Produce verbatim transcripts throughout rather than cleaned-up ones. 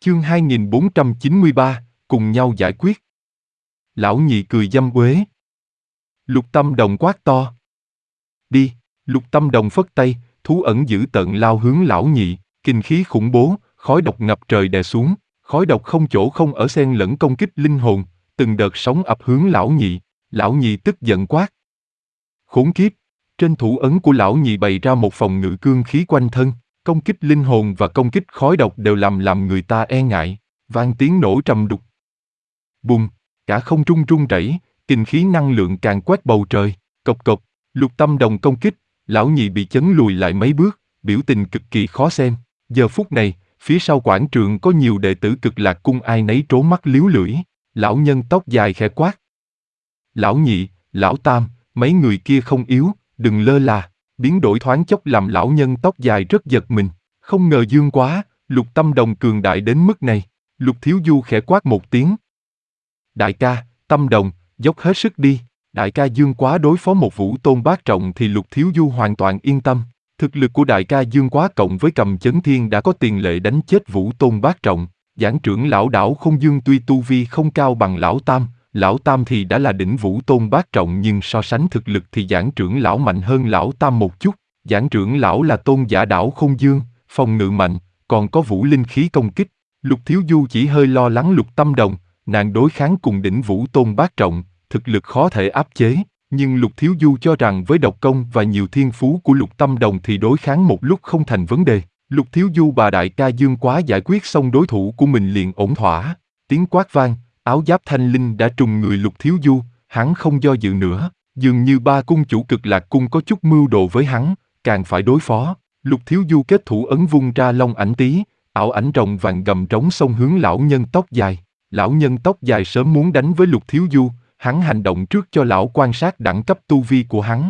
Chương hai nghìn bốn trăm chín mươi ba, cùng nhau giải quyết. Lão nhị cười dâm uế. Lục Tâm Đồng quát to. Đi, Lục Tâm Đồng phất tay, thú ẩn dữ tợn lao hướng lão nhị, kinh khí khủng bố, khói độc ngập trời đè xuống, khói độc không chỗ không ở xen lẫn công kích linh hồn, từng đợt sóng ập hướng lão nhị, lão nhị tức giận quát. Khốn kiếp, trên thủ ấn của lão nhị bày ra một phòng ngự cương khí quanh thân, công kích linh hồn và công kích khói độc đều làm làm người ta e ngại, vang tiếng nổ trầm đục. Bùng, cả không trung rung rẩy, kinh khí năng lượng càng quét bầu trời, cộc cộc, Lục Tâm Đồng công kích, lão nhị bị chấn lùi lại mấy bước, biểu tình cực kỳ khó xem. Giờ phút này, phía sau quảng trường có nhiều đệ tử Cực Lạc Cung ai nấy trố mắt liếu lưỡi, lão nhân tóc dài khẽ quát. Lão nhị, lão tam, mấy người kia không yếu, đừng lơ là. Biến đổi thoáng chốc làm lão nhân tóc dài rất giật mình, không ngờ dương quá, Lục Tâm Đồng cường đại đến mức này. Lục Thiếu Du khẽ quát một tiếng. Đại ca, Tâm Đồng, dốc hết sức đi. Đại ca Dương Quá đối phó một Vũ Tôn bát trọng thì Lục Thiếu Du hoàn toàn yên tâm. Thực lực của đại ca Dương Quá cộng với Cầm Chấn Thiên đã có tiền lệ đánh chết Vũ Tôn bát trọng. Giảng trưởng lão đảo Không Dương tuy tu vi không cao bằng lão tam, lão tam thì đã là đỉnh Vũ Tôn bát trọng nhưng so sánh thực lực thì giảng trưởng lão mạnh hơn lão tam một chút. Giảng trưởng lão là tôn giả đảo Không Dương, phòng ngự mạnh, còn có vũ linh khí công kích. Lục Thiếu Du chỉ hơi lo lắng Lục Tâm Đồng, nàng đối kháng cùng đỉnh Vũ Tôn bát trọng, thực lực khó thể áp chế, nhưng Lục Thiếu Du cho rằng với độc công và nhiều thiên phú của Lục Tâm Đồng thì đối kháng một lúc không thành vấn đề. Lục Thiếu Du bà đại ca Dương Quá giải quyết xong đối thủ của mình liền ổn thỏa, tiếng quát vang, áo giáp thanh linh đã trùng người Lục Thiếu Du, hắn không do dự nữa, dường như ba cung chủ Cực Lạc Cung có chút mưu đồ với hắn, càng phải đối phó. Lục Thiếu Du kết thủ ấn vung ra long ảnh tí, ảo ảnh rồng vàng gầm trống xông hướng lão nhân tóc dài. Lão nhân tóc dài sớm muốn đánh với Lục Thiếu Du, hắn hành động trước cho lão quan sát đẳng cấp tu vi của hắn.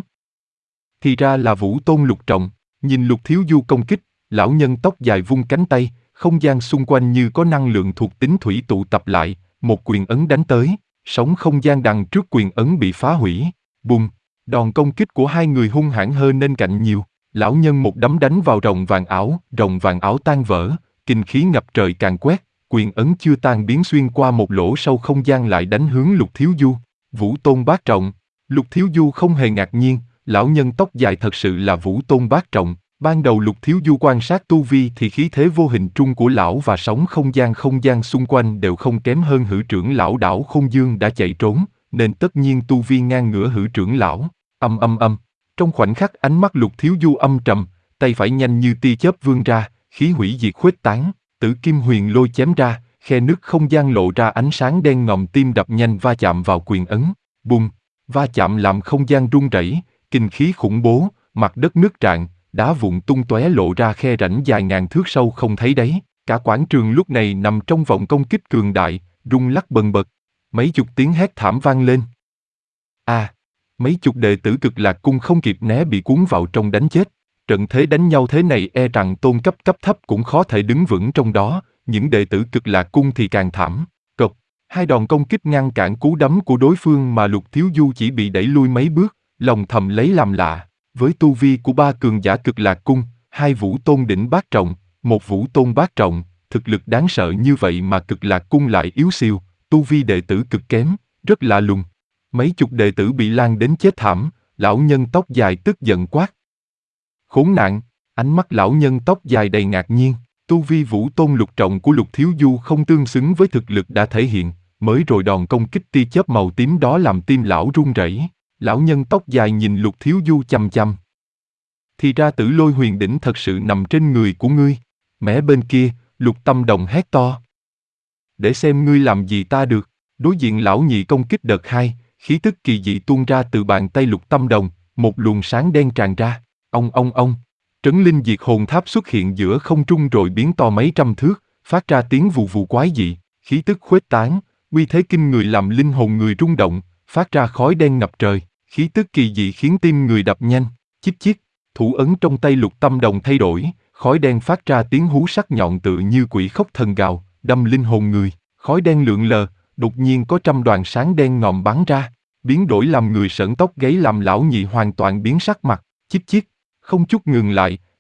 Thì ra là Vũ Tôn lục trọng, nhìn Lục Thiếu Du công kích, lão nhân tóc dài vung cánh tay, không gian xung quanh như có năng lượng thuộc tính thủy tụ tập lại, một quyền ấn đánh tới, sóng không gian đằng trước quyền ấn bị phá hủy, bùng, đòn công kích của hai người hung hãn hơn nên cạnh nhiều, lão nhân một đấm đánh vào rồng vàng ảo, rồng vàng ảo tan vỡ, kinh khí ngập trời càng quét, quyền ấn chưa tan biến xuyên qua một lỗ sâu không gian lại đánh hướng Lục Thiếu Du, Vũ Tôn bát trọng. Lục Thiếu Du không hề ngạc nhiên, lão nhân tóc dài thật sự là Vũ Tôn bát trọng. Ban đầu Lục Thiếu Du quan sát tu vi thì khí thế vô hình trung của lão và sóng không gian không gian xung quanh đều không kém hơn Hữu trưởng lão đảo Không Dương đã chạy trốn, nên tất nhiên tu vi ngang ngửa Hữu trưởng lão. Âm âm âm, trong khoảnh khắc ánh mắt Lục Thiếu Du âm trầm, tay phải nhanh như tia chớp vươn ra, khí hủy diệt khuếch tán, Tử Kim Huyền Lôi chém ra, khe nứt không gian lộ ra ánh sáng đen ngòm, tim đập nhanh va chạm vào quyền ấn, bùng, va chạm làm không gian rung rẩy, kinh khí khủng bố, mặt đất nứt rạn, đá vụn tung tóe lộ ra khe rãnh dài ngàn thước sâu không thấy đáy. Cả quảng trường lúc này nằm trong vòng công kích cường đại, rung lắc bần bật, mấy chục tiếng hét thảm vang lên. À, mấy chục đệ tử Cực Lạc Cung không kịp né bị cuốn vào trong đánh chết. Trận thế đánh nhau thế này e rằng tôn cấp cấp thấp cũng khó thể đứng vững trong đó, những đệ tử Cực Lạc Cung thì càng thảm. Cộc, hai đòn công kích ngăn cản cú đấm của đối phương mà Lục Thiếu Du chỉ bị đẩy lui mấy bước, lòng thầm lấy làm lạ. Với tu vi của ba cường giả Cực Lạc Cung, hai Vũ Tôn đỉnh bát trọng, một Vũ Tôn bát trọng, thực lực đáng sợ như vậy mà Cực Lạc Cung lại yếu siêu, tu vi đệ tử cực kém, rất lạ lùng. Mấy chục đệ tử bị lan đến chết thảm, lão nhân tóc dài tức giận quát. Khốn nạn, ánh mắt lão nhân tóc dài đầy ngạc nhiên, tu vi Vũ Tôn lục trọng của Lục Thiếu Du không tương xứng với thực lực đã thể hiện, mới rồi đòn công kích tia chớp màu tím đó làm tim lão run rẩy. Lão nhân tóc dài nhìn Lục Thiếu Du chằm chằm. Thì ra Tử Lôi Huyền Đỉnh thật sự nằm trên người của ngươi. Mé bên kia, Lục Tâm Đồng hét to. Để xem ngươi làm gì ta được. Đối diện lão nhị công kích đợt hai, khí tức kỳ dị tuôn ra từ bàn tay Lục Tâm Đồng, một luồng sáng đen tràn ra. Ông ông ông, trấn linh diệt hồn tháp xuất hiện giữa không trung rồi biến to mấy trăm thước, phát ra tiếng vù vù quái dị, khí tức khuếch tán, uy thế kinh người làm linh hồn người rung động, phát ra khói đen ngập trời, khí tức kỳ dị khiến tim người đập nhanh, chích chích, thủ ấn trong tay Lục Tâm Đồng thay đổi, khói đen phát ra tiếng hú sắc nhọn tựa như quỷ khóc thần gào, đâm linh hồn người, khói đen lượn lờ, đột nhiên có trăm đoàn sáng đen ngòm bắn ra, biến đổi làm người sởn tóc gáy làm lão nhị hoàn toàn biến sắc mặt, chích chích, không chút ngừng lại,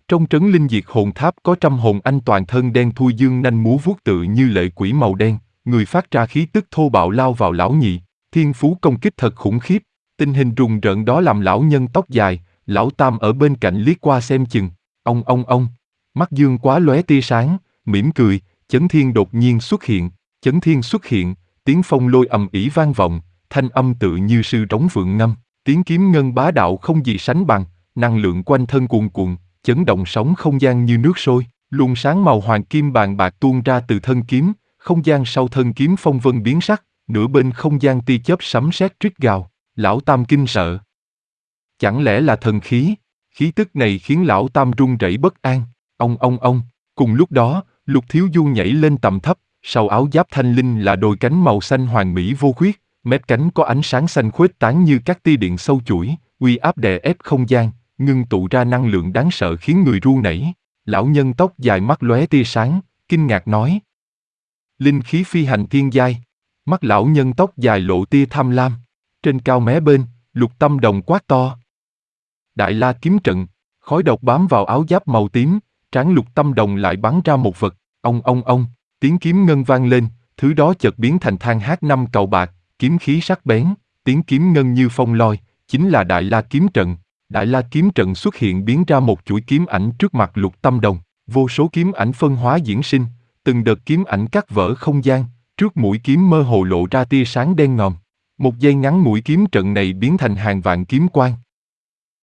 Trong trấn linh diệt hồn tháp có trăm hồn anh toàn thân đen thui dương nanh múa vuốt tự như lệ quỷ màu đen, người phát ra khí tức thô bạo lao vào lão nhị, thiên phú công kích thật khủng khiếp. Tình hình rùng rợn đó làm lão nhân tóc dài, lão tam ở bên cạnh liếc qua xem chừng. Ông ông ông, mắt dương quá lóe tia sáng, mỉm cười. Chấn Thiên đột nhiên xuất hiện. Chấn Thiên xuất hiện, tiếng phong lôi ầm ĩ vang vọng, thanh âm tự như sư trống vượng ngâm, tiếng kiếm ngân bá đạo không gì sánh bằng, năng lượng quanh thân cuồn cuộn, chấn động sóng không gian như nước sôi, luồng sáng màu hoàng kim bàn bạc tuôn ra từ thân kiếm, không gian sau thân kiếm phong vân biến sắc, nửa bên không gian tia chớp sấm sét rít gào, lão tam kinh sợ. Chẳng lẽ là thần khí? Khí tức này khiến lão tam run rẩy bất an. Ông ông ông, cùng lúc đó, Lục Thiếu Du nhảy lên tầm thấp, sau áo giáp thanh linh là đôi cánh màu xanh hoàn mỹ vô khuyết, mép cánh có ánh sáng xanh khuếch tán như các tia điện sâu chuỗi, uy áp đè ép không gian, ngưng tụ ra năng lượng đáng sợ khiến người ru nảy. Lão nhân tóc dài mắt lóe tia sáng, kinh ngạc nói: linh khí phi hành thiên giai. Mắt lão nhân tóc dài lộ tia tham lam. Trên cao mé bên, Lục Tâm Đồng quát to: Đại La kiếm trận. Khói độc bám vào áo giáp màu tím, trán Lục Tâm Đồng lại bắn ra một vật. Ông ông ông, tiếng kiếm ngân vang lên, thứ đó chợt biến thành than hát năm cầu bạc, kiếm khí sắc bén, tiếng kiếm ngân như phong lôi, chính là Đại La kiếm trận. Đại La kiếm trận xuất hiện biến ra một chuỗi kiếm ảnh trước mặt Lục Tâm Đồng, vô số kiếm ảnh phân hóa diễn sinh, từng đợt kiếm ảnh cắt vỡ không gian, trước mũi kiếm mơ hồ lộ ra tia sáng đen ngòm. Một giây ngắn mũi kiếm trận này biến thành hàng vạn kiếm quang,